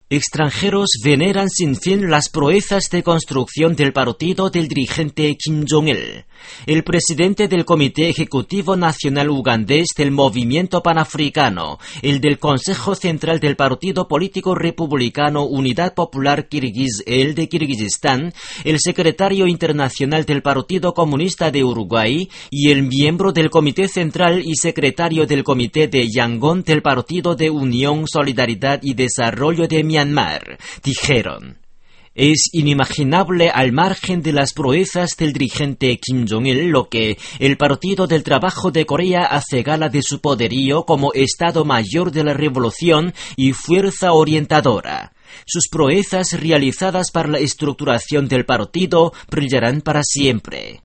Extranjeros veneran sin fin las proezas de construcción del partido del dirigente Kim Jong-il. El presidente del Comité Ejecutivo Nacional Ugandés del Movimiento Panafricano, el del Consejo Central del Partido Político Republicano Unidad Popular Kirguís, el de Kirguistán, el secretario internacional del Partido Comunista de Uruguay y el miembro del Comité Central y secretario del Comité de Yangon del Partido de Unión, Solidaridad y Desarrollo de Myanmar, dijeron: es inimaginable al margen de las proezas del dirigente Kim Jong-il lo que el Partido del Trabajo de Corea hace gala de su poderío como Estado Mayor de la Revolución y fuerza orientadora. Sus proezas realizadas para la estructuración del partido brillarán para siempre.